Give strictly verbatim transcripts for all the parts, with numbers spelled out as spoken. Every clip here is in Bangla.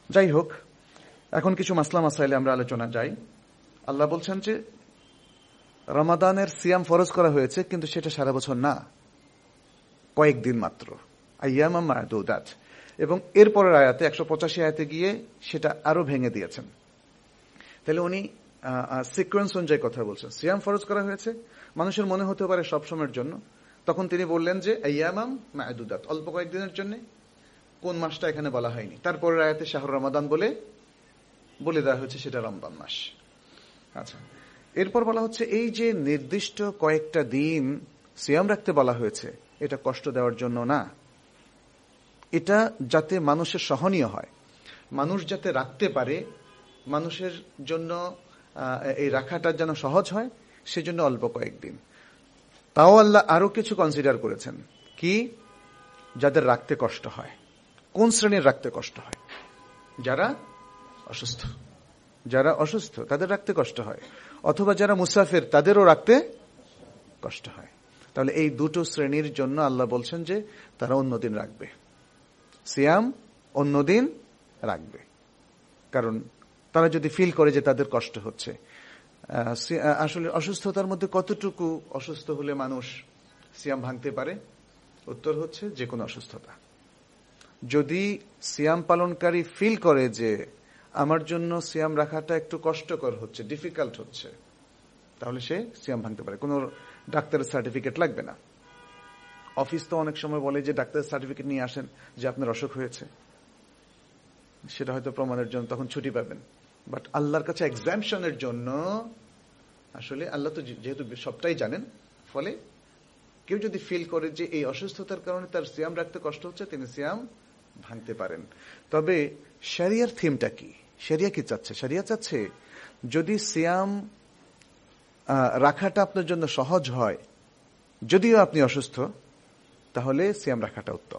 যাই হোক, এখন কিছু মাসলা মাসাইলে আমরা আলোচনা যাই। আল্লাহ বলছেন যে রমাদানের সিয়াম ফরজ করা হয়েছে, কিন্তু সেটা সারা বছর না, কয়েকদিন মাত্র, আইয়ামাম মা'দুদাত। এবং এরপরের আয়াতে একশো পঁচাশি আয়াতে গিয়ে সেটা আরো ভেঙে দিয়েছেন। তাহলে উনি সিকোয়েন্স অনুযায়ী কথা বলছেন। সিয়াম ফরজ করা হয়েছে, মানুষের মনে হতে পারে সব সময়ের জন্য, তখন তিনি বললেন যে আইয়ামাম মা'দুদাত, অল্প কয়েকদিনের জন্য। কোন মাসটা এখানে বলা হয়নি। তারপরের আয়াতে শাহর রমাদান বলে বলে দেওয়া হয়েছে সেটা রমজান মাস। আচ্ছা, এরপর বলা হচ্ছে এই যে নির্দিষ্ট কয়েকটা দিন সিয়াম রাখতে বলা হয়েছে, এটা কষ্ট দেওয়ার জন্য না, এটা যাতে মানুষের সহনীয় হয়, মানুষ যাতে রাখতে পারে, মানুষের জন্য এই রাখাটা যেন সহজ হয়, সেজন্য অল্প কয়েকদিন। তাও আল্লাহ আরো কিছু কনসিডার করেছেন, কি? যাদের রাখতে কষ্ট হয়। কোন শ্রেণীর রাখতে কষ্ট হয়? যারা অসুস্থ, যারা অসুস্থ তাদের রাখতে কষ্ট হয়, অথবা যারা মুসাফির তাদেরও রাখতে কষ্ট হয়। তাহলে এই দুটো শ্রেণীর জন্য আল্লাহ বলছেন যে তারা অন্যদিন রাখবে, সিয়াম অন্যদিন রাখবে। কারণ তারা যদি ফিল করে যে তাদের কষ্ট হচ্ছে। আসলে অসুস্থতার মধ্যে কতটুকু অসুস্থ হলে মানুষ সিয়াম ভাঙতে পারে? উত্তর হচ্ছে যে কোনো অসুস্থতা। যদি সিয়াম পালনকারী ফিল করে যে আমার জন্য সিয়াম রাখাটা একটু কষ্টকর হচ্ছে, ডিফিকাল্ট হচ্ছে, তাহলে সে সিয়াম ভাঙতে পারে। কোনো ডাক্তারের সার্টিফিকেট লাগবে না। অফিস তো অনেক সময় বলে যে ডাক্তারের সার্টিফিকেট নিয়ে আসেন যে আপনার অসুখ হয়েছে, সেটা হয়তো প্রমাণের জন্য, তখন ছুটি পাবেন। বাট আল্লাহর কাছে এক্সাম্পশনের জন্য, আসলে আল্লাহ তো যেহেতু সবটাই জানেন, ফলে কেউ যদি ফিল করে যে এই অসুস্থতার কারণে তার সিয়াম রাখতে কষ্ট হচ্ছে, তিনি সিয়াম ভাঙতে পারেন। তবে শরিয়ার থিমটা কি? শরিয়া কি চাচ্ছে? শরিয়া চাচ্ছে যদি সিয়াম রাখাটা আপনার জন্য সহজ হয়, যদিও আপনি অসুস্থ, তাহলে সিয়াম রাখাটা উত্তম।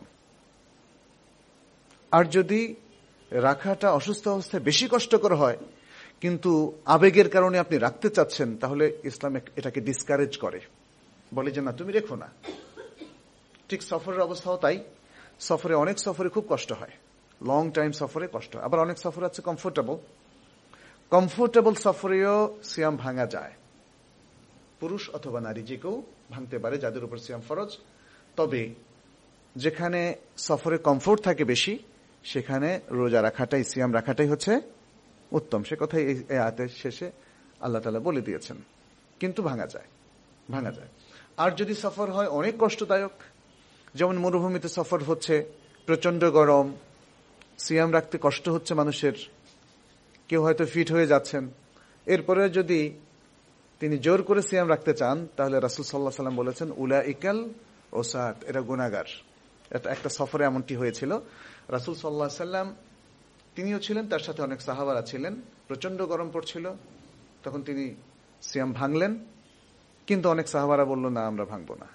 আর যদি রাখাটা অসুস্থ অবস্থায় বেশি কষ্টকর হয়, কিন্তু আবেগের কারণে আপনি রাখতে চাচ্ছেন, তাহলে ইসলাম এটাকে ডিসকারেজ করে, বলে যে না, তুমি রেখো না। ঠিক সফরের অবস্থাও তাই। সফরে অনেক সফরে খুব কষ্ট হয়, লং টাইম সফরে কষ্ট হয়। আবার অনেক সফর আছে কমফোর্টেবল, কমফোর্টেবল সফরেও সিয়াম ভাঙা যায়। পুরুষ অথবা নারী যে কেউ ভাঙতে পারে যাদের উপর সিয়াম ফরজ। তবে যেখানে সফরে কমফোর্ট থাকে বেশি, সেখানে রোজা রাখাটাই, সিয়াম রাখাটাই হচ্ছে উত্তম। সে কথাই এই আয়াতের শেষে আল্লাহ তাআলা বলে দিয়েছেন। কিন্তু ভাঙা যায়, ভাঙা যায়। আর যদি সফর হয় অনেক কষ্টদায়ক, যেমন মরুভূমিতে সফর হচ্ছে, প্রচন্ড গরম, সিয়াম রাখতে কষ্ট হচ্ছে মানুষের, কেউ হয়তো ফিট হয়ে যাচ্ছেন, এরপরে যদি তিনি জোর করে সিয়াম রাখতে চান, তাহলে রাসূল সাল্লাল্লাহু আলাইহি ওয়াসাল্লাম বলেছেন উলাইকাল ওসাত, এরা গুনাহগার। এটা একটা সফরে এমনটি হয়েছিল। রাসূল সাল্লাল্লাহু আলাইহি ওয়াসাল্লাম তিনিও ছিলেন, তার সাথে অনেক সাহাবারা ছিলেন। প্রচন্ড গরম পড়ছিল, তখন তিনি সিয়াম ভাঙলেন, কিন্তু অনেক সাহাবারা বলল না, আমরা ভাঙবো না।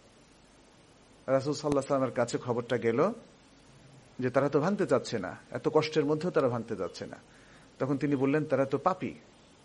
রাসূল সাল্লাল্লাহু আলাইহি ওয়াসাল্লামের কাছে খবরটা গেল যে তারা তো ভাঙতে চাচ্ছে না, এত কষ্টের মধ্যেও তারা ভাঙতে যাচ্ছে না। তখন তিনি বললেন তারা তো পাপী।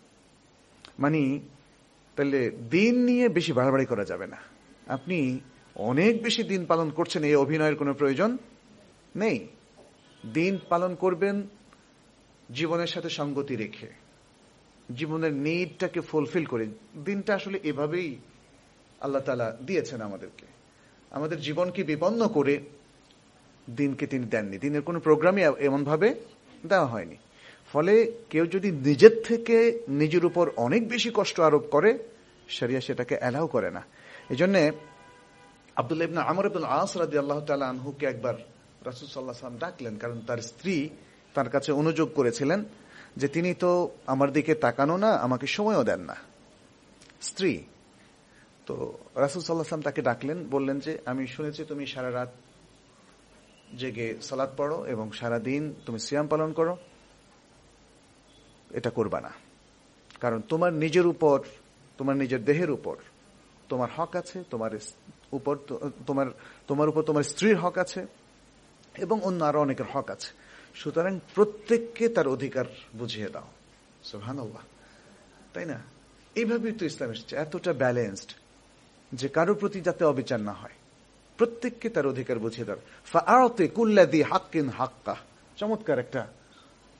মানে তাহলে দিন নিয়ে বেশি বাড়াবাড়ি করা যাবে না। আপনি অনেক বেশি দিন পালন করছেন, এই অভিনয়ের কোনো প্রয়োজন নেই। দিন পালন করবেন জীবনের সাথে সঙ্গতি রেখে, জীবনের নিডটাকে ফুলফিল করে। দিনটা আসলে এভাবেই আল্লাহ তাআলা দিয়েছেন আমাদেরকে। আমাদের জীবনকে বিপন্ন করে দিনকে তিনি দেননি, দিনের কোনো প্রোগ্রামই এমন ভাবে দেওয়া হয়নি। ফলে কেউ যদি নিজের থেকে নিজের উপর অনেক বেশি কষ্ট আরোপ করে, শরিয়া সেটাকে অ্যালাউ করে না। এই জন্য আব্দুল্লাহ ইবনে আমর ইবনে আস রাদিয়াল্লাহু তাআলা আনহুকে একবার রাসূল সাল্লাল্লাহু আলাইহি ওয়াসাল্লাম ডাকলেন, কারণ তার স্ত্রী তার কাছে অনুযোগ করেছিলেন যে তিনি তো আমার দিকে তাকানো না, আমাকে সময়ও দেন না, স্ত্রী। তো রাসূল সাল্লাল্লাহু আলাইহি ওয়াসাল্লাম তাকে ডাকলেন, বললেন যে আমি শুনেছি তুমি সারা রাত জেগে সালাত পড়ো এবং সারা দিন তুমি সিয়াম পালন করো, এটা করবা না। কারণ তোমার নিজের উপর, তোমার নিজের দেহের উপর তোমার হক আছে, তোমার উপর তোমার তোমার উপর তোমার স্ত্রীর হক আছে, এবং অন্য আরো অনেকের হক আছে। সুতরাং প্রত্যেককে তার অধিকার বুঝিয়ে দাও। সুবহানাল্লাহ, তাই না? এইভাবেই তো ইসলাম এসেছে, এতটা ব্যালেন্সড যে কারো প্রতি যাতে অবিচার না হয়, প্রত্যেককে তার অধিকার বুঝিয়ে দাও। ফাআতি কুল্লাযী হাক্কিন হাক্কাহ, চমৎকার একটা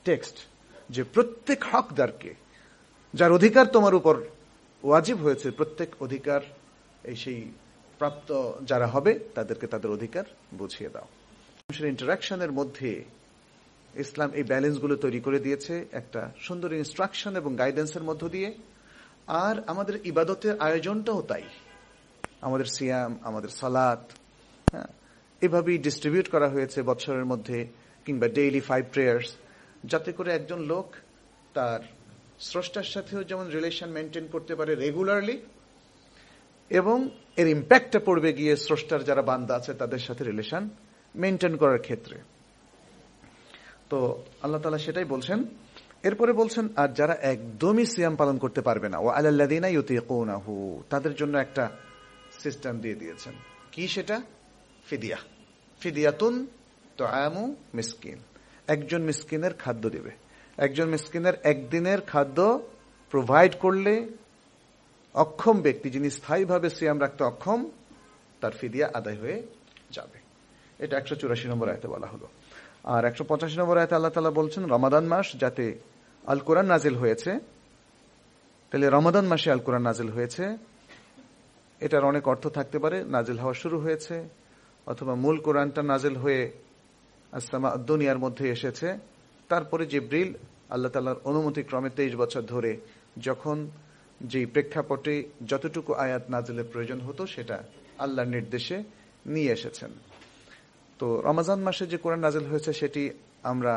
টেক্সট যে প্রত্যেক হকদারকে, যার অধিকার তোমার উপর ওয়াজিব হয়েছে, প্রত্যেক অধিকার এই সেই প্রাপ্ত যারা হবে তাদেরকে তাদের অধিকার বুঝিয়ে দাও। মানুষের ইন্টারাকশনের মধ্যে ইসলাম এই ব্যালেন্সগুলো তৈরি করে দিয়েছে একটা সুন্দর ইনস্ট্রাকশন এবং গাইডেন্সের মধ্য দিয়ে। আর আমাদের ইবাদতের আয়োজনটাও তাই, আমাদের সিয়াম, আমাদের সালাত, হ্যাঁ, এভাবেই ডিস্ট্রিবিউট করা হয়েছে বছরের মধ্যে, কিংবা ডেইলি ফাইভ প্রেয়ার্স, যাতে করে একজন লোক তার স্রষ্টার সাথেও যেমন রিলেশন মেনটেন করতে পারে রেগুলারলি, এবং এর ইম্প্যাক্টটা পড়বে গিয়ে স্রষ্টার যারা বান্দা আছে তাদের সাথে রিলেশন মেনটেন করার ক্ষেত্রে। তো আল্লাহ তাআলা সেটাই বলছেন। এরপরে বলছেন, আর যারা একদমই সিয়াম পালন করতে পারবে না, ওয়া আলাল্লাযিনা ইউতিকুনাহু, তাদের জন্য একটা সিস্টেম দিয়ে দিয়েছেন। কি সেটা? ফিদিয়া। ফিদিয়াতুন তুআমু মিসকিন, একজন মিসকিনের খাদ্য দেবে। একজন মিসকিনের একদিনের খাদ্য প্রোভাইড করলে অক্ষম ব্যক্তি, যিনি স্থায়ীভাবে সিয়াম রাখতে অক্ষম, তার ফিদিয়া আদায় হয়ে যাবে। এটা একশো চুরাশি নম্বর আয়াতে বলা হলো। আর একশো পঁচাশি নম্বর আয়াতে আল্লাহ তাআলা বলছেন, রমাদান মাস যাতে আল কোরআন নাজিল হয়েছে, তাহলে রমাদান মাসে আল কোরআন নাজিল হয়েছে, এটার অনেক অর্থ থাকতে পারে। নাজিল হওয়া শুরু হয়েছে, অথবা মূল কোরআনটা নাজিল হয়ে আসসামা দুনিয়ার মধ্যে এসেছে, তারপরে জিবরিল আল্লাহ তাআলার অনুমতি ক্রমে তেইশ বছর ধরে যখন যে প্রেক্ষাপটে যতটুকু আয়াত নাজিলের প্রয়োজন হতো সেটা আল্লাহর নির্দেশে নিয়ে এসেছেন। তো রমজান মাসে যে কোরআন নাজিল হয়েছে সেটি আমরা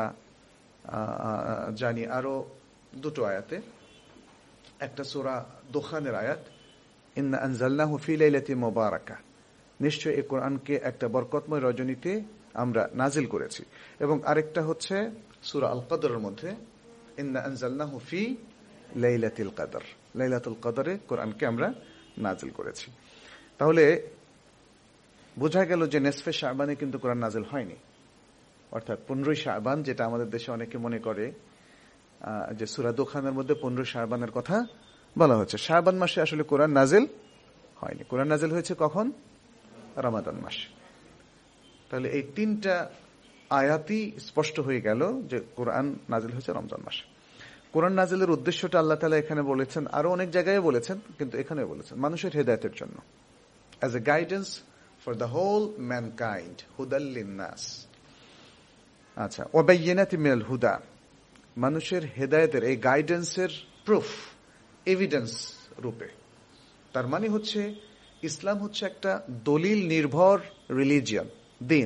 জানি আরো দুটো আয়াতে। একটা সূরা দুখানের আয়াত, ইন্না আনজালনাহু ফি লাইলাতিন মুবারাকা, নিশ্চয় এই কোরআনকে একটা বরকতময় রজনীতে আমরা নাজিল করেছি। এবং আরেকটা হচ্ছে সূরা আল কদরের মধ্যে, ইন্না আনজালনাহু ফি লাইলাতুল কদর, লাইলাতুল কদরে কোরআনকে আমরা নাজিল করেছি। তাহলে বোঝা গেল যে নেসফে শাবানে কিন্তু কোরআন নাজিল হয়নি, অর্থাৎ পনেরোই শাবান, যেটা আমাদের দেশে অনেকে মনে করে যে সূরা দুখানের মধ্যে পনেরোই শাবানের কথা বলা হচ্ছে। শাবান মাসে আসলে কোরআন নাজিল হয়নি। কোরআন নাজিল হয়েছে কখন? রমাদান মাসে। তাহলে এই তিনটা আয়াতই স্পষ্ট হয়ে গেল যে কোরআন নাজিল হয়েছে রমজান মাসে। কোরআন নাজিলের উদ্দেশ্যটা আল্লাহ তাআলা এখানে বলেছেন, আরো অনেক জায়গায় বলেছেন, কিন্তু এখানে বলেছেন মানুষের হেদায়েতের জন্য, as a guidance for the whole mankind, হুদাল লিন্নাস। আচ্ছা, ওয়াবাইয়িনাতিন মিনাল হুদা, মানুষের হেদায়েতের এই গাইডেন্সের প্রুফ, এভিডেন্স রূপে। তার মানে হচ্ছে ইসলাম হচ্ছে একটা দলিল নির্ভর রিলিজিয়ন, দিন।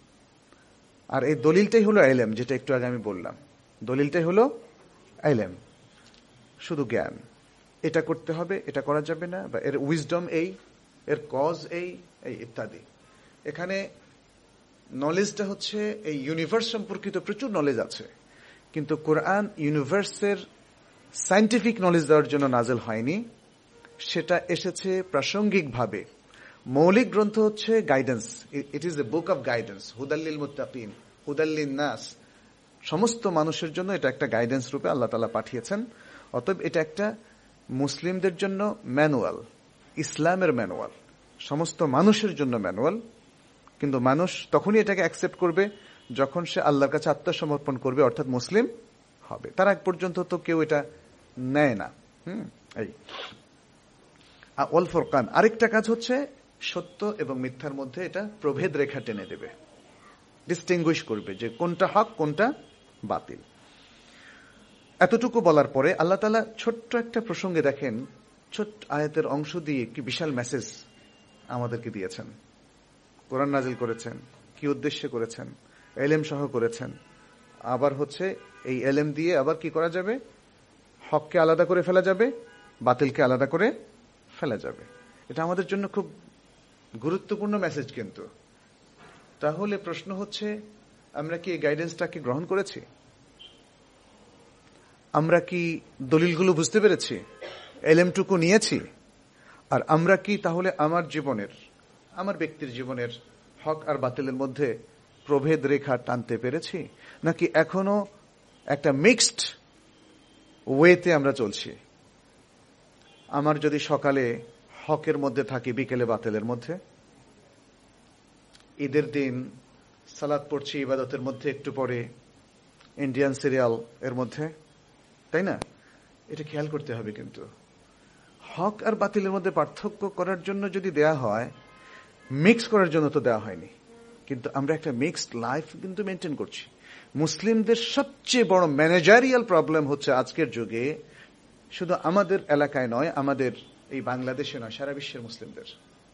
আর এই দলিলটাই হলো ইলম, যেটা একটু আগে আমি বললাম। দলিলটাই হলো ইলম, শুধু জ্ঞান। এটা করতে হবে, এটা করা যাবে না, বা এর উইজডম এই, এর কজ এই, এই ইত্যাদি। এখানে নলেজটা হচ্ছে এই ইউনিভার্স সম্পর্কিত প্রচুর নলেজ আছে, কিন্তু কোরআন ইউনিভার্সের সায়েন্টিফিক নলেজ দেওয়ার জন্য নাজিল হয়নি, সেটা এসেছে প্রাসঙ্গিকভাবে। মৌলিক গ্রন্থ হচ্ছে guidance, it is a book of guidance, হুদাল্লিল মুত্তাকিন, হুদাল্লিন নাস, সমস্ত মানুষের জন্য এটা একটা গাইডেন্স রূপে আল্লাহ তাআলা পাঠিয়েছেন। অতএব এটা একটা মুসলিমদের জন্য ম্যানুয়াল, ইসলামের ম্যানুয়াল, সমস্ত মানুষের জন্য ম্যানুয়াল। কিন্তু মানুষ তখনই এটাকে অ্যাকসেপ্ট করবে যখন সে আল্লাহর কাছে আত্মসমর্পণ করবে, অর্থাৎ মুসলিম হবে। তার আগ পর্যন্ত তো কেউ এটা নেয় না। হুম এই ওয়াল ফুরকান, আরেকটা কাজ হচ্ছে সত্য এবং মিথ্যার মধ্যে এটা প্রভেদ রেখা টেনে দেবে, ডিস্টিংগুইশ করবে যে কোনটা হক কোনটা বাতিল। এতটুকু বলার পরে আল্লাহ তাআলা ছোট্ট একটা প্রসঙ্গে দেখেন, ছোট্ট আয়াতের অংশ দিয়ে কি বিশাল মেসেজ আমাদেরকে দিয়েছেন। কোরআন নাজিল করেছেন, কি উদ্দেশ্যে করেছেন? ইলম সহ করেছেন। আবার হচ্ছে এই ইলম দিয়ে আবার কি করা যাবে? হককে আলাদা করে ফেলা যাবে, বাতিলকে আলাদা করে ফেলা যাবে। এটা আমাদের জন্য খুব গুরুত্বপূর্ণ মেসেজ। কিন্তু তাহলে প্রশ্ন হচ্ছে, আমরা কি এই গাইডেন্সটাকে গ্রহণ করেছি? আমরা কি দলিলগুলো বুঝতে পেরেছি? ইলমটুকু নিয়েছি? আর আমরা কি তাহলে আমার জীবনের, আমার ব্যক্তির জীবনের হক আর বাতিলের মধ্যে প্রভেদ রেখা টানতে পেরেছি, নাকি এখনো একটা মিক্সড ওয়েতে আমরা চলছি? আমার যদি সকালে হকের মধ্যে থাকি, বিকেলে বাতিলের মধ্যে, ঈদের দিন সালাত পড়ছি, ইবাদতের মধ্যে একটু পরে ইন্ডিয়ান সিরিয়াল এর মধ্যে, তাই না? এটা খেয়াল করতে হবে। কিন্তু হক আর বাতিলের মধ্যে পার্থক্য করার জন্য যদি দেয়া হয়, মিক্স করার জন্য তো দেওয়া হয়নি। কিন্তু আমরা একটা মিক্সড লাইফ কিন্তু মেনটেন করছি। মুসলিমদের সবচেয়ে বড় ম্যানেজারিয়াল প্রবলেম হচ্ছে আজকের যুগে, শুধু আমাদের এলাকায় নয়, আমাদের এই বাংলাদেশে নয়, সারা বিশ্বের মুসলিমদের,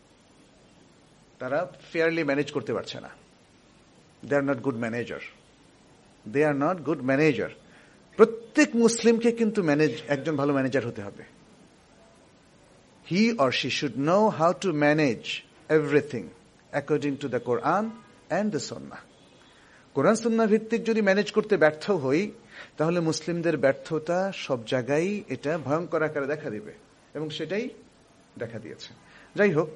তারা ফেয়ারলি ম্যানেজ করতে পারছে না। They are not good manager, they are not good manager. প্রত্যেক মুসলিমকে কিন্তু ম্যানেজ একজন ভালো ম্যানেজার হতে হবে। He or she should know how to manage everything according to the Quran and the Sunnah. কোরআন সুন্নাহ ভিত্তিক যদি ম্যানেজ করতে ব্যর্থ হই, তাহলে মুসলিমদের ব্যর্থতা সব জায়গায় এটা ভয়ঙ্কর আকারে দেখা দিবে, এবং সেটাই দেখা দিয়েছে। যাই হোক,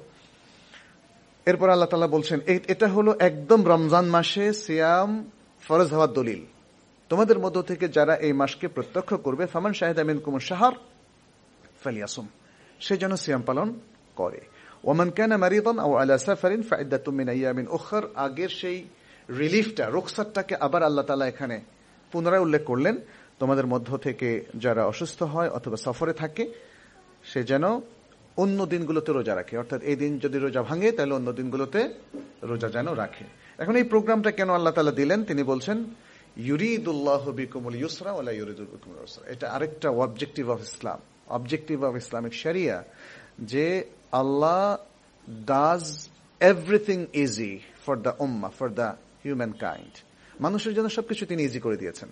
এরপর আল্লাহ তাআলা বলছেন, এটা হলো একদম রমজান মাসে সিয়াম ফরজ হওয়ার দলিল। তোমাদের মধ্য থেকে যারা এই মাসকে প্রত্যক্ষ করবে, ফামান শাহিদা মিনকুম শাহর ফালিয়াসুম, সে যেন সিয়াম পালন করে। ওমান কানা মারিদান আও আলা সাফারিন ফাইদ্দাতুম মিন আইয়ামিন উখর, আগের সেই রিলিফটা, রুখসাতটাকে আবার আল্লাহ তাআলা এখানে পুনরায় উল্লেখ করলেন। তোমাদের মধ্য থেকে যারা অসুস্থ হয় অথবা সফরে থাকে, সে যেন অন্য দিনগুলোতে রোজা রাখে। অর্থাৎ এই দিন যদি রোজা ভাঙে, তাহলে অন্য দিনগুলোতে রোজা যেন রাখে। এখন এই প্রোগ্রামটা কেন আল্লাহ তাআলা দিলেন? তিনি বলছেন, ইউরিদুল্লাহু বিকুমুল ইউসরা ওয়া লা ইউরিদু বিকুমুল উসরা। এটা আরেকটা objective of Islam, objective of Islamic sharia, যে Allah does everything easy for the ummah, for the human kind. মানুষের জন্য সবকিছু তিনি ইজি করে দিয়েছেন।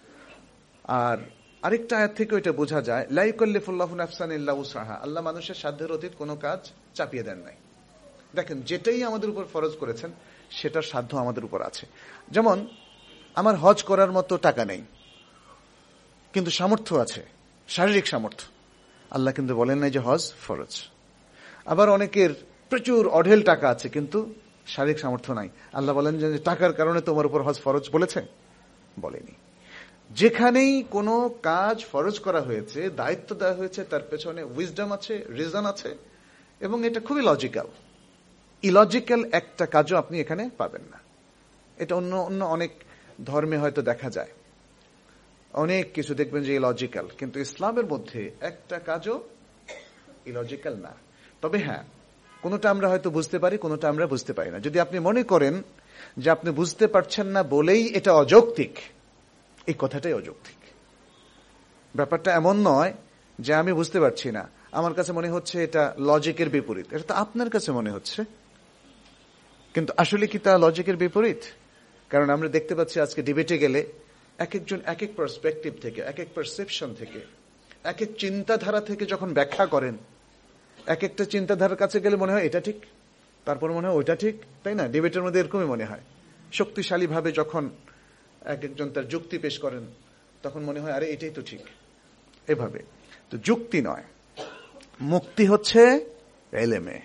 আর আরেকটা আয়াত থেকে এটা বোঝা যায়, লা ইউকাল্লিফুল্লাহু নাফসান ইল্লা উসআহা, আল্লাহ মানুষের সাধ্যের অতীত কোনো কাজ চাপিয়ে দেন নাই। দেখেন, যেটাই আমাদের উপর ফরজ করেছেন সেটার সাধ্য আমাদের উপর আছে। যেমন আমার হজ করার মতো টাকা নেই, কিন্তু সামর্থ্য আছে, শারীরিক সামর্থ্য। আল্লাহ কিন্তু বলেন নাই যে হজ ফরজ। আবার অনেকের প্রচুর অঢেল টাকা আছে, কিন্তু শারীরিক সামর্থ্য নাই। আল্লাহ বলেন যে টাকার কারণে তোমার উপর হজ ফরজ বলেছে? বলেনি। যেখানেই কোনো কাজ ফরজ করা হয়েছে, দায়িত্ব দেওয়া হয়েছে, তার পেছনে উইজডম আছে, রিজন আছে, এবং এটা খুবই লজিক্যাল। ইলজিক্যাল একটা কাজও আপনি এখানে পাবেন না। এটা অন্য অন্য অনেক ধর্মে হয়তো দেখা যায়, অনেক কিছু দেখবেন যে ইলজিক্যাল, কিন্তু ইসলামের মধ্যে একটা কাজও ইলজিক্যাল না। তবে হ্যাঁ, কোনোটা আমরা হয়তো বুঝতে পারি, কোনোটা আমরা বুঝতে পারি না। যদি আপনি মনে করেন যে আপনি বুঝতে পারছেন না বলেই এটা অযৌক্তিক, এই কথাটাই অযৌক্তিক। ব্যাপারটা এমন নয় যে আমি বুঝতে পারছি না, আমার কাছে মনে হচ্ছে এটা লজিকের বিপরীত, এটা তো আপনার কাছে মনে হচ্ছে, কিন্তু আসলে কি তা লজিকের বিপরীত? কারণ আমরা দেখতে পাচ্ছি আজকে ডিবেটে গেলে এক একজন এক এক পার্সপেক্টিভ থেকে, এক এক পারসেপশন থেকে, এক এক চিন্তাধারা থেকে যখন ব্যাখ্যা করেন, এক একটা চিন্তাধারার কাছে গেলে মনে হয় এটা ঠিক, তারপর মনে হয় ওইটা ঠিক, তাই না? ডিবেটের মধ্যে এরকমই মনে হয়। শক্তিশালী ভাবে যখন এক একজন তার যুক্তি পেশ করেন, তখন মনে হয় আরে এটাই তো ঠিক। এভাবে তো যুক্তি নয়, মুক্তি হচ্ছে এলেমে।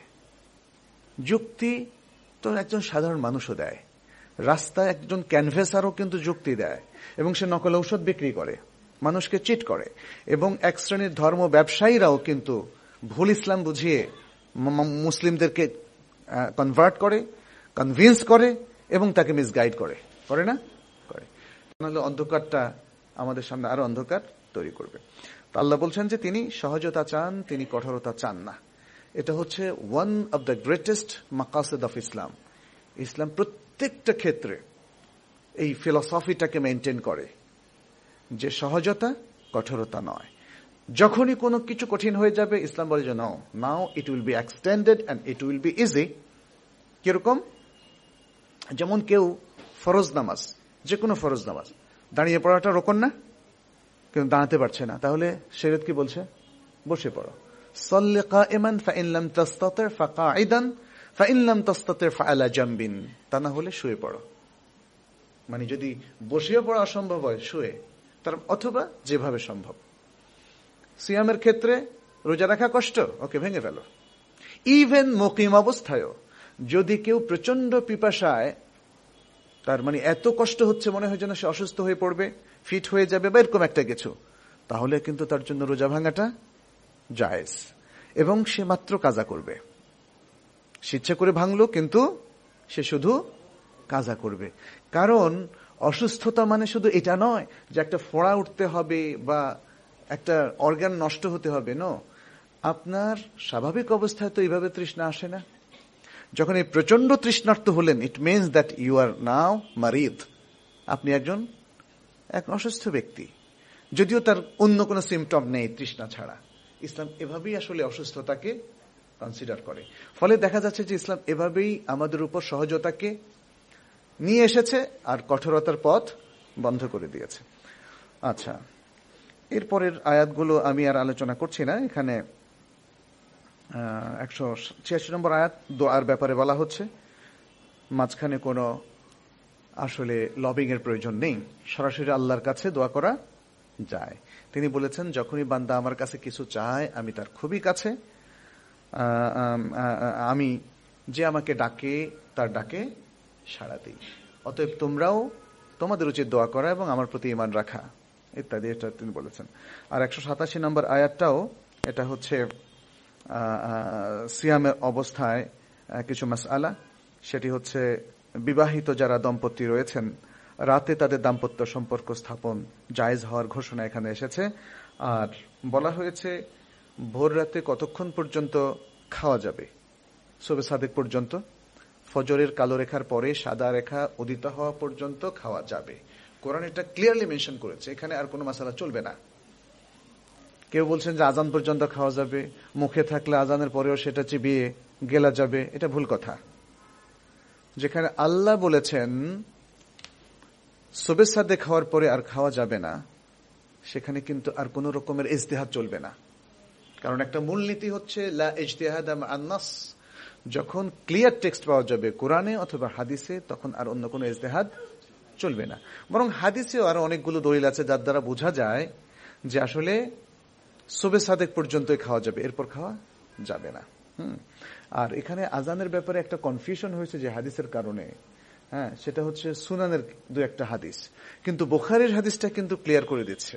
যুক্তি তো একজন সাধারণ মানুষও দেয়, রাস্তায় একজন ক্যানভেসারও কিন্তু যুক্তি দেয়, এবং সে নকল ঔষধ বিক্রি করে, মানুষকে চিট করে, এবং এক শ্রেণীর ধর্ম ব্যবসায়ীরাও কিন্তু ভুল ইসলাম বুঝিয়ে মুসলিমদেরকে কনভার্ট করে, কনভিন্স করে, এবং তাকে মিসগাইড করে, করে না? করে। তাহলে অন্ধকারটা আমাদের সামনে আরো অন্ধকার তৈরি করবে। তো আল্লাহ বলছেন যে তিনি সহজতা চান, তিনি কঠোরতা চান না। এটা হচ্ছে one of the greatest maqasid of Islam. ইসলাম প্রত্যেকটা ক্ষেত্রে এই ফিলসফিটাকে মেনটেন করে যে সহজতা, কঠোরতা নয়। যখনই কোনো কিছু কঠিন হয়ে যাবে, ইসলাম বলে যে now now it will be extended and it will be easy. কিরকম? যেমন কেউ ফরজ নামাজ, যে কোনো ফরজ নামাজ, দাঁড়িয়ে পড়াটা রোকন না, কিন্তু দাঁড়াতে পারছে না, তাহলে শরীয়ত কি বলছে? বসে পড়ো। সাল্লি কাইমান ফাইন লাম তাস্তাতি ফাকাইদান ফাইন লাম তাস্তাতি ফাআলা জামবিন, তা না হলে শুয়ে পড়ো। মানে যদি বসেও পড়া অসম্ভব হয়, শুয়ে, তার অথবা যেভাবে সম্ভব। সিয়ামের ক্ষেত্রে রোজা রাখা কষ্ট, ওকে ভেঙে ফেলো। ইভেন মুকিম অবস্থায়ও যদি কেউ প্রচন্ড পিপাসায়, তার মানে এত কষ্ট হচ্ছে মনে হয় যেন সে অসুস্থ হয়ে পড়বে, ফিট হয়ে যাবে বা এরকম একটা কিছু, তাহলে কিন্তু তার জন্য রোজা ভাঙাটা জায়েজ, এবং সে মাত্র কাজা করবে। সে ইচ্ছা করে ভাঙলো, কিন্তু সে শুধু কাজা করবে। কারণ অসুস্থতা মানে শুধু এটা নয় যে একটা ফোড়া উঠতে হবে বা একটা অর্গান নষ্ট হতে হবে। নো, আপনার স্বাভাবিক অবস্থায় তো এইভাবে তৃষ্ণা আসে না। যখন এই প্রচন্ড তৃষ্ণার্ত হলেন, it means that you are now মারিদ, আপনি একজন এক অসুস্থ ব্যক্তি, যদিও তার অন্য কোনো সিমটম নেই তৃষ্ণা ছাড়া। ইসলাম এভাবেই আসলে অসুস্থতাকে কনসিডার করে। ফলে দেখা যাচ্ছে যে ইসলাম এভাবেই আমাদের উপর সহজতাকে নিয়ে এসেছে আর কঠোরতার পথ বন্ধ করে দিয়েছে। আচ্ছা, এরপরের আয়াতগুলো আমি আর আলোচনা করছি না। এখানে একশো ছিয়াশি নম্বর আয়াত দোয়ার ব্যাপারে বলা হচ্ছে। মাঝখানে কোনো আসলে লবিং এর প্রয়োজন নেই, সরাসরি আল্লাহর কাছে দোয়া করা যায়। তিনি বলেছেন, যখনই বান্দা আমার কাছে কিছু চায় আমি তার খুবই কাছে, আমি যে আমাকে ডাকে তার ডাকে সাড়া দিই। অতএব তোমরাও তোমাদের উচিত দোয়া করা এবং আমার প্রতি ঈমান রাখা ইত্যাদি, এটা তিনি বলেছেন। আর একশো সাতাশি নম্বর আয়াতটাও, এটা হচ্ছে সিয়ামের অবস্থায় কিছু মাসআলা। সেটি হচ্ছে বিবাহিত যারা দম্পতি রয়েছেন, রাতে তাদের দাম্পত্য সম্পর্ক স্থাপন জায়েজ হওয়ার ঘোষণা এখানে এসেছে। আর বলা হয়েছে ভোর রাতে কতক্ষণ পর্যন্ত খাওয়া যাবে? শবে সাদেক পর্যন্ত, ফজরের কালো রেখার পরে সাদা রেখা উদিত হওয়া পর্যন্ত খাওয়া যাবে। কোরআন এটা ক্লিয়ারলি মেনশন করেছে, এখানে আর কোনো মাসালা চলবে না। কেউ বলছেন যে আজান পর্যন্ত খাওয়া যাবে, মুখে থাকলে আজানের পরেও সেটা চিবিয়ে গেলা যাবে, এটা ভুল কথা। যেখানে আল্লাহ বলেছেন শবে সাদেক খাওয়ার পরে আর খাওয়া যাবে না, সেখানে কিন্তু আর কোন রকমের ইজতিহাদ চলবে না। কারণ একটা মূলনীতি হচ্ছে লা ইজতিহাদ মা'আন নাস। যখন ক্লিয়ার টেক্সট পাওয়া যাবে কোরআনে অথবা হাদিসে, তখন আর অন্য কোনো ইজতিহাদ চলবে না। বরং হাদিসেও আরো অনেকগুলো দলিল আছে যার দ্বারা বোঝা যায় যে আসলে শবে সাদেক পর্যন্তই খাওয়া যাবে, এরপর খাওয়া যাবে না। হুম আর এখানে আজানের ব্যাপারে একটা কনফিউশন হয়েছে যে হাদিসের কারণে, হ্যাঁ, সেটা হচ্ছে সুনানের দু একটা হাদিস, কিন্তু বুখারীর হাদিসটা কিন্তু ক্লিয়ার করে দিচ্ছে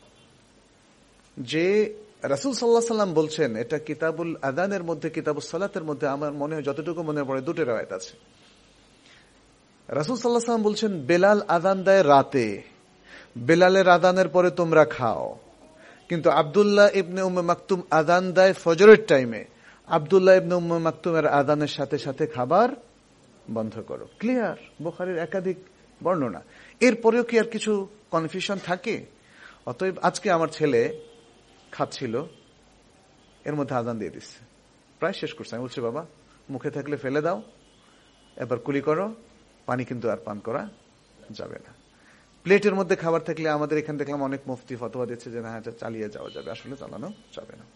যে রাসূল সাল্লাল্লাহু আলাইহি সাল্লাম বলছেন, এটা কিতাবুল আযানের মধ্যে, কিতাবুস সালাতের মধ্যে, আমার মনে হয় যতটুকু মনে পড়ে দুটো রাওয়ায়াত আছে। রাসূল সাল্লাল্লাহু আলাইহি সাল্লাম বলছেন, বেলাল আযান দেয় রাতে, বেলালের আযানের পরে তোমরা খাও। কিন্তু আব্দুল্লাহ ইবনে উম্মে মাকতুম আযান দেয় ফজরের টাইমে, আব্দুল্লাহ ইবনে উম্মে মাকতুমের আযানের সাথে সাথে খাবার বন্ধ করো। ক্লিয়ার, বুখারীর একাধিক বর্ণনা। এরপরেও কি আর কিছু কনফিউশন থাকে? অতএব আজকে আমার ছেলে খাচ্ছিল, এর মধ্যে আজান দিয়ে দিচ্ছে, প্রায় শেষ করছে। আমি বলছি, বাবা মুখে থাকলে ফেলে দাও, এবার কুলি করো, পানি কিন্তু আর পান করা যাবে না। প্লেটের মধ্যে খাবার থাকলে আমাদের এখানে দেখলাম অনেক মুফতি ফতোয়া দিচ্ছে যে না, এটা চালিয়ে যাওয়া যাবে, আসলে চালানো যাবে না।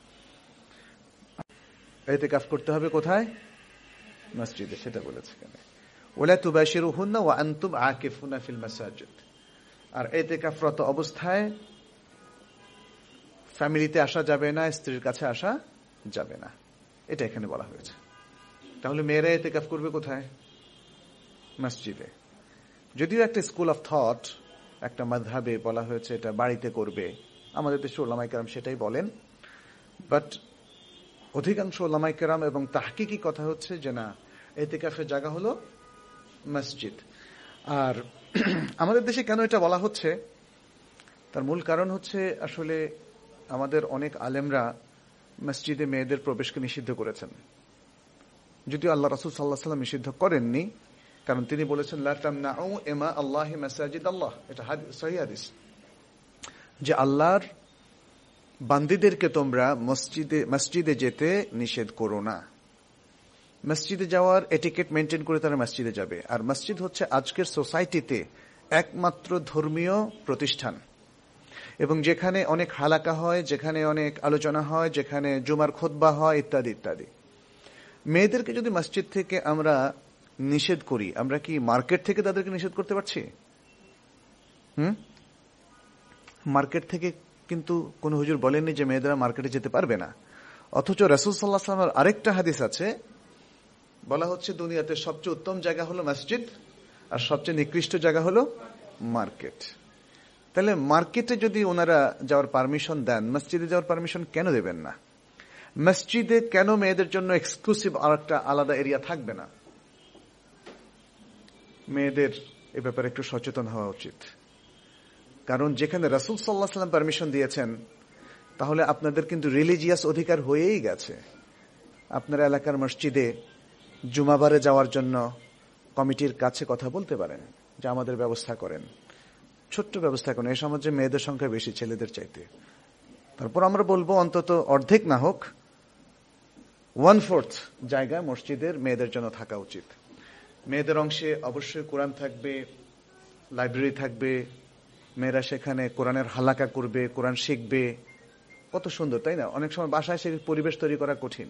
ইতিকাফ করতে হবে কোথায়? মসজিদে, সেটা বলেছে কেন। ওয়ালা তুবাশিরুহুন্না ওয়া আনতুম আকিফুনা ফিল মাসাজিদ। আর ইতিকাফরত অবস্থায় ফ্যামিলিতে আসা যাবে না, স্ত্রীর কাছে আসা যাবে না, এটা এখানে বলা হয়েছে। তাহলে মেয়েরা ইতিকাফ করবে কোথায়? মসজিদে। যদিও একটা স্কুল অফ থট, একটা মাযহাবে বলা হয়েছে এটা বাড়িতে করবে, আমাদের দেশে উলামায়ে কেরাম সেটাই বলেন, বাট অধিকাংশ উলামায়ে কেরাম এবং তাহকিকি কথা হচ্ছে যে না, ইতিকাফের জায়গা হলো মসজিদ। আর আমাদের দেশে কেন এটা বলা হচ্ছে, তার মূল কারণ হচ্ছে আসলে আমাদের অনেক আলেমরা মসজিদে মেয়েদের প্রবেশকে নিষিদ্ধ করেছেন, যদিও আল্লাহ রাসূল সাল্লাল্লাহু আলাইহি ওয়াসাল্লাম নিষিদ্ধ করেননি, কারণ তিনি বলেছেন লা তামনাউ ইমা আল্লাহি মাসাজিদ আল্লাহ, এটা সহিহ হাদিস, যে আল্লাহর বান্দীদেরকে তোমরা মসজিদে মসজিদে যেতে নিষেধ করো না। মসজিদে যাওয়ার এটিকেট মেনটেন করে তারা মসজিদে যাবে। আর মসজিদ হচ্ছে আজকের সোসাইটিতে একমাত্র ধর্মীয় প্রতিষ্ঠান, এবং যেখানে অনেক হালাকা হয়, যেখানে অনেক আলোচনা হয়, যেখানে জুমার খুতবা হয় ইত্যাদি ইত্যাদি। মেয়েদেরকে যদি মসজিদ থেকে আমরা নিষেধ করি, আমরা কি মার্কেট থেকে তাদেরকে নিষেধ করতে পারছি? হুম মার্কেট থেকে কিন্তু কোন হুজুর বলেননি যে মেয়েদেরা মার্কেটে যেতে পারবে না। অথচ রাসূল সাল্লাল্লাহু আলাইহি ওয়াসাল্লামের আরেকটা হাদিস আছে, বলা হচ্ছে দুনিয়াতে সবচেয়ে উত্তম জায়গা হলো মসজিদ আর সবচেয়ে নিকৃষ্ট জায়গা হলো মার্কেট। তাহলে মার্কেটে যদি ওনারা যাওয়ার পারমিশন দেন, মসজিদে যাওয়ার পারমিশন কেন দেবেন না? মসজিদে কেন মেয়েদের জন্য এক্সক্লুসিভ আর একটা আলাদা এরিয়া থাকবে না? মেয়েদের এ ব্যাপারে একটু সচেতন হওয়া উচিত। কারণ যেখানে রাসূল সাল্লাল্লাহু আলাইহি ওয়াসাল্লাম পারমিশন দিয়েছেন, তাহলে আপনাদের কিন্তু রিলিজিয়াস অধিকার হয়েই গেছে। আপনার এলাকার মসজিদে জুমাবারে যাওয়ার জন্য কমিটির কাছে কথা বলতে পারেন যে আমাদের ব্যবস্থা করেন, ছোট্ট ব্যবস্থা করেন। এই সমাজে মেয়েদের সংখ্যা বেশি ছেলেদের চাইতে। তারপর আমরা বলবো অন্তত অর্ধেক না হোক, ওয়ান ফোর্থ জায়গায় মসজিদের মেয়েদের জন্য থাকা উচিত। মেয়েদের অংশে অবশ্যই কোরআন থাকবে, লাইব্রেরি থাকবে, মেয়েরা সেখানে কোরআনের হালাকা করবে, কোরআন শিখবে। কত সুন্দর, তাই না? অনেক সময় বাসায় সে পরিবেশ তৈরি করা কঠিন।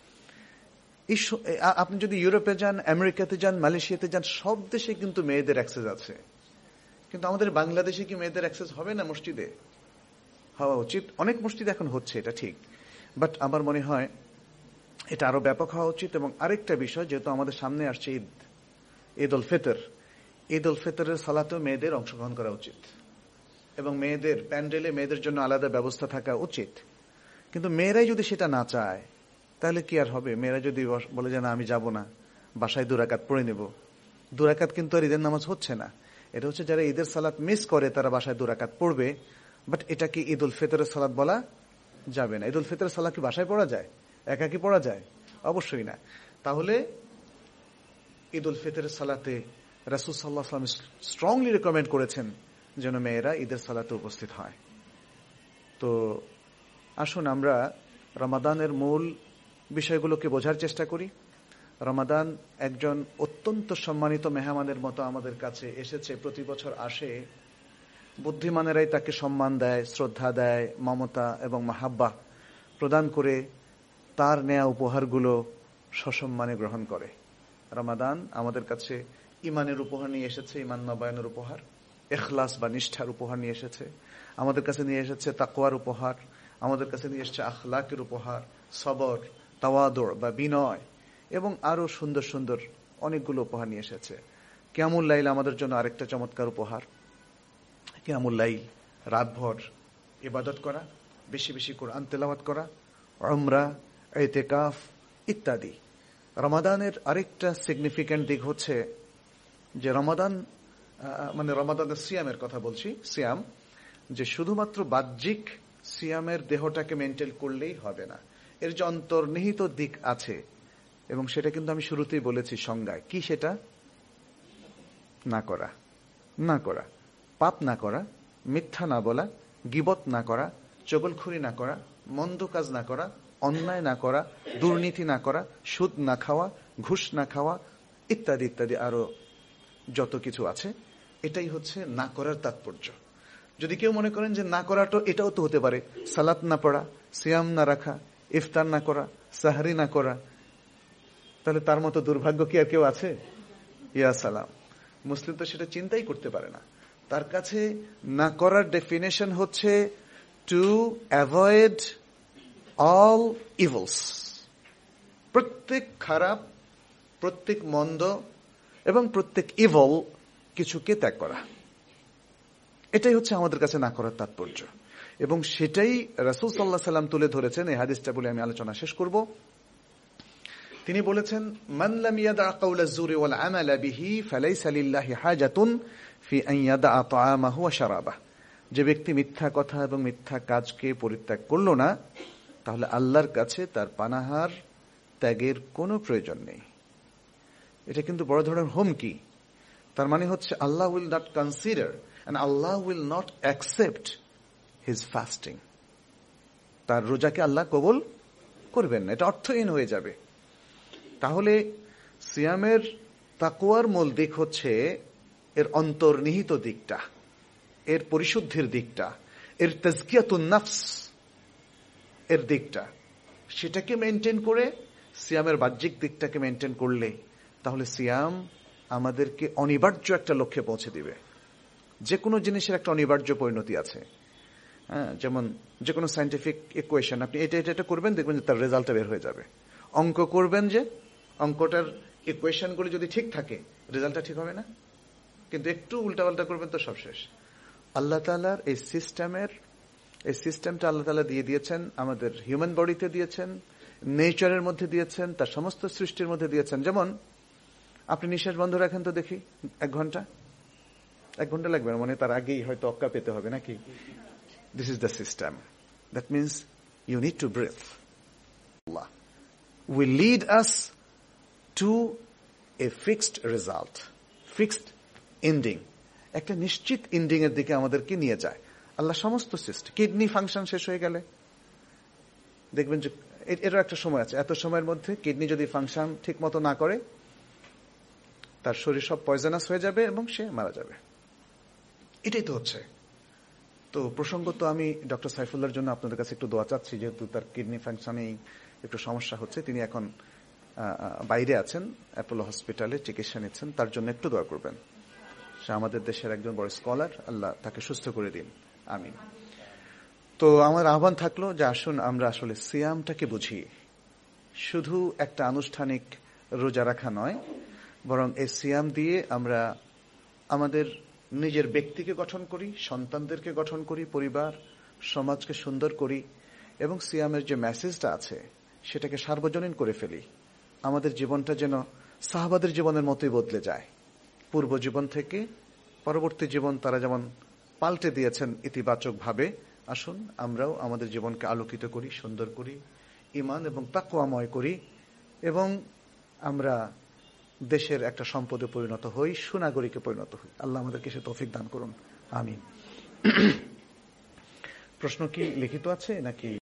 আপনি যদি ইউরোপে যান, আমেরিকাতে যান, মালয়েশিয়াতে যান, সব দেশে কিন্তু মেয়েদের অ্যাক্সেস আছে। কিন্তু আমাদের বাংলাদেশে কি মেয়েদের অ্যাক্সেস হবে না মসজিদে? হওয়া উচিত। অনেক মসজিদ এখন হচ্ছে, এটা ঠিক, বাট আমার মনে হয় এটা আরো ব্যাপক হওয়া উচিত। এবং আরেকটা বিষয়, যেহেতু আমাদের সামনে আসছে ঈদ, ঈদ উল ফিতর, ঈদ উল ফিতরের সালাতেও মেয়েদের অংশগ্রহণ করা উচিত এবং মেয়েদের প্যান্ডেলে মেয়েদের জন্য আলাদা ব্যবস্থা থাকা উচিত। কিন্তু মেয়েরাই যদি সেটা না চায়, তাহলে কি আর হবে? মেয়েরা যদি বলে যে না আমি যাব না, বাসায় দুরাকাত পড়ে নেব, দুরাকাত কিন্তু আর ঈদের নামাজ হচ্ছে না। এটা হচ্ছে যারা ঈদের সালাত মিস করে তারা বাসায় দুরাকাত পড়বে, বাট এটা কি ঈদ উল ফিতরের সালাত বলা যাবে না। ঈদ উল ফিতরের সালাত কি বাসায় পড়া যায়? একা কি পড়া যায়? অবশ্যই না। তাহলে ঈদ উল ফিতরের সালাতে রাসূল সাল্লাল্লাহু আলাইহি ওয়াসাল্লাম স্ট্রংলি রেকমেন্ড করেছেন যেন মেয়েরা ঈদের সালাতে উপস্থিত হয়। তো আসুন আমরা রমাদানের মূল বিষয়গুলোকে বোঝার চেষ্টা করি। রমাদান একজন অত্যন্ত সম্মানিত মেহমানের মতো আমাদের কাছে এসেছে, প্রতি বছর আসে। বুদ্ধিমানেরাই তাকে সম্মান দেয়, শ্রদ্ধা দেয়, মমতা এবং মাহাব্বা প্রদান করে তার নেয়া উপহারগুলো সসম্মানে গ্রহণ করে। রমাদান আমাদের কাছে ইমানের উপহার নিয়ে এসেছে, ইমান নবায়নের উপহার, ইখলাস বা নিষ্ঠার উপহার নিয়ে এসেছে। আমাদের কাছে নিয়ে এসেছে তাকওয়ার উপহার, আমাদের কাছে নিয়ে এসেছে আখলাকের উপহার, সবর, তাওয়াদু বা বিনয়, এবং আরো সুন্দর সুন্দর অনেকগুলো উপহার নিয়ে এসেছে। কিয়ামুল লাইল আমাদের জন্য আরেকটা চমৎকার উপহার। কিয়ামুল লাইল, রাতভর ইবাদত করা, বেশি বেশি কোরআন তেলাওয়াত করা, উমরা, ইতিকাফ ইত্যাদি। রমাদানের আরেকটা সিগনিফিক্যান্ট দিক হচ্ছে যে রমাদান মানে রমাদানের সিয়ামের কথা বলছি, সিয়াম যে শুধুমাত্র বাহ্যিক সিয়ামের দেহটাকে মেনটেন করলেই হবে না, এর যে অন্তর্নিহিত দিক আছে, এবং সেটা কিন্তু আমি শুরুতেই বলেছি সংজ্ঞায় কি, সেটা না করা, না করা, পাপ না করা, মিথ্যা না বলা, গীবত না করা, চগলখুরি না করা, মন্দ কাজ না করা, অন্যায় না করা, দুর্নীতি না করা, সুদ না খাওয়া, ঘুষ না খাওয়া ইত্যাদি ইত্যাদি আরো যত কিছু আছে। এটাই হচ্ছে না করার তাৎপর্য। যদি কেউ মনে করেন যে না করাটা এটাও তো হতে পারে, সালাত না পড়া, সিয়াম না রাখা, ইফতার না করা, সাহরি না করা, তাহলে তার মতো দুর্ভাগ্য কি আর কেউ আছে? ইয়া সালাম। মুসলিম তো সেটা চিন্তাই করতে পারে না। তার কাছে না করার ডেফিনেশন হচ্ছে টু অ্যাভয়েড অল ইভলস, প্রত্যেক খারাপ, প্রত্যেক মন্দ এবং প্রত্যেক ইভল কিছুকে ত্যাগ করা। এটাই হচ্ছে আমাদের কাছে না করার তাৎপর্য, এবং সেটাই রাসূল সাল্লাল্লাহু আলাইহি ওয়াসাল্লাম তুলে ধরেছেন। এই হাদিসটা বলে আমি আলোচনা শেষ করব। তিনি বলেছেন, মান লাম ইয়াদা কাওলা যুরি ওয়াল আমালা বিহি ফালাইসা লিল্লাহি হাজাতুন ফি আন ইয়াদা তাআমাহু ওয়া শারাবাহু। যে ব্যক্তি মিথ্যা কথা এবং মিথ্যা কাজকে পরিত্যাগ করলো না, তাহলে আল্লাহর কাছে তার পানাহার ত্যাগের কোনো প্রয়োজন নেই। এটা কিন্তু বড় ধরনের হুমকি। তার মানে হচ্ছে Allah will not consider and Allah will not accept his fasting. তার রোজাকে আল্লাহ কবুল করবেন না, এটা অর্থহীন হয়ে যাবে। তাহলে সিয়ামের তাকওয়ার মূল দিক হচ্ছে এর অন্তর্নিহিত দিকটা, এর পরিশুদ্ধির দিকটা, এর তাজকিয়াতুন নাফস এর দিকটা, সেটাকে মেনটেন করে সিয়ামের বাহ্যিক দিকটাকে মেনটেন করলে তাহলে সিয়াম আমাদেরকে অনিবার্য একটা লক্ষ্যে পৌঁছে দিবে। যে কোনো জিনিসের একটা অনিবার্য পরিণতি আছে। হ্যাঁ, যেমন যে কোনো সায়েন্টিফিক ইকুয়েশন, আপনি এটা এটা এটা করবেন, দেখবেন যে তার রেজাল্টটা বের হয়ে যাবে। অঙ্ক করবেন, যে অঙ্কটার ইকুয়েশনগুলো যদি ঠিক থাকে, রেজাল্টটা ঠিক হবে না। কিন্তু একটু উল্টাপাল্টা করবেন তো সব শেষ। আল্লাহ তাআলার এই সিস্টেমের এই সিস্টেমটা আল্লাহ তাআলা দিয়ে দিয়েছেন, আমাদের হিউম্যান বডিতে দিয়েছেন, নেচারের মধ্যে দিয়েছেন, তার সমস্ত সৃষ্টির মধ্যে দিয়েছেন। যেমন আপনি নিঃশ্বাস বন্ধ রাখেন তো দেখি এক ঘন্টা, এক ঘন্টা লাগবে না, মানে তার আগেই হয়তো অক্কা পেতে হবে নাকি? This is the system. That means you need to breathe. Allah will lead us to a fixed result, fixed ending, একটা নিশ্চিত এন্ডিং এর দিকে আমাদেরকে নিয়ে যায় আল্লাহ। সমস্ত সিস্টেম, কিডনি ফাংশন শেষ হয়ে গেলে দেখবেন যে এরও একটা সময় আছে, এত সময়ের মধ্যে কিডনি যদি ফাংশন ঠিক মতো না করে তার শরীর সব পয়জনাস হয়ে যাবে এবং সে মারা যাবে। এটাই তো হচ্ছে। তো প্রসঙ্গত আমি ডক্টর সাইফুল্লাহর জন্য আপনাদের কাছে একটু দোয়া চাচ্ছি, যেহেতু তার কিডনি ফাংশনেই একটু সমস্যা হচ্ছে, তিনি এখন বাইরে আছেন, অ্যাপোলো হসপিটালে চিকিৎসা নিচ্ছেন, তার জন্য একটু দোয়া করবেন। সে আমাদের দেশের একজন বড় স্কলার, আল্লাহ তাকে সুস্থ করে দিন, আমিন। তো আমার আহ্বান থাকলো যে আসুন আমরা আসলে সিয়ামটাকে বুঝি, শুধু একটা আনুষ্ঠানিক রোজা রাখা নয়, বরং এই সিয়াম দিয়ে আমরা আমাদের নিজের ব্যক্তিকে গঠন করি, সন্তানদেরকে গঠন করি, পরিবার সমাজকে সুন্দর করি, এবং সিয়ামের যে মেসেজটা আছে সেটাকে সার্বজনীন করে ফেলি। আমাদের জীবনটা যেন সাহাবাদের জীবনের মতোই বদলে যায়। পূর্ব জীবন থেকে পরবর্তী জীবন তারা যেমন পাল্টে দিয়েছেন ইতিবাচক ভাবে, আসুন আমরাও আমাদের জীবনকে আলোকিত করি, সুন্দর করি, ঈমান এবং তাকওয়াময় করি, এবং আমরা দেশের একটা সম্পদে পরিণত হই, সুনাগরিকে পরিণত হই। আল্লাহ আমাদেরকে সে তৌফিক দান করুন, আমিন। প্রশ্ন কি লিখিত আছে নাকি?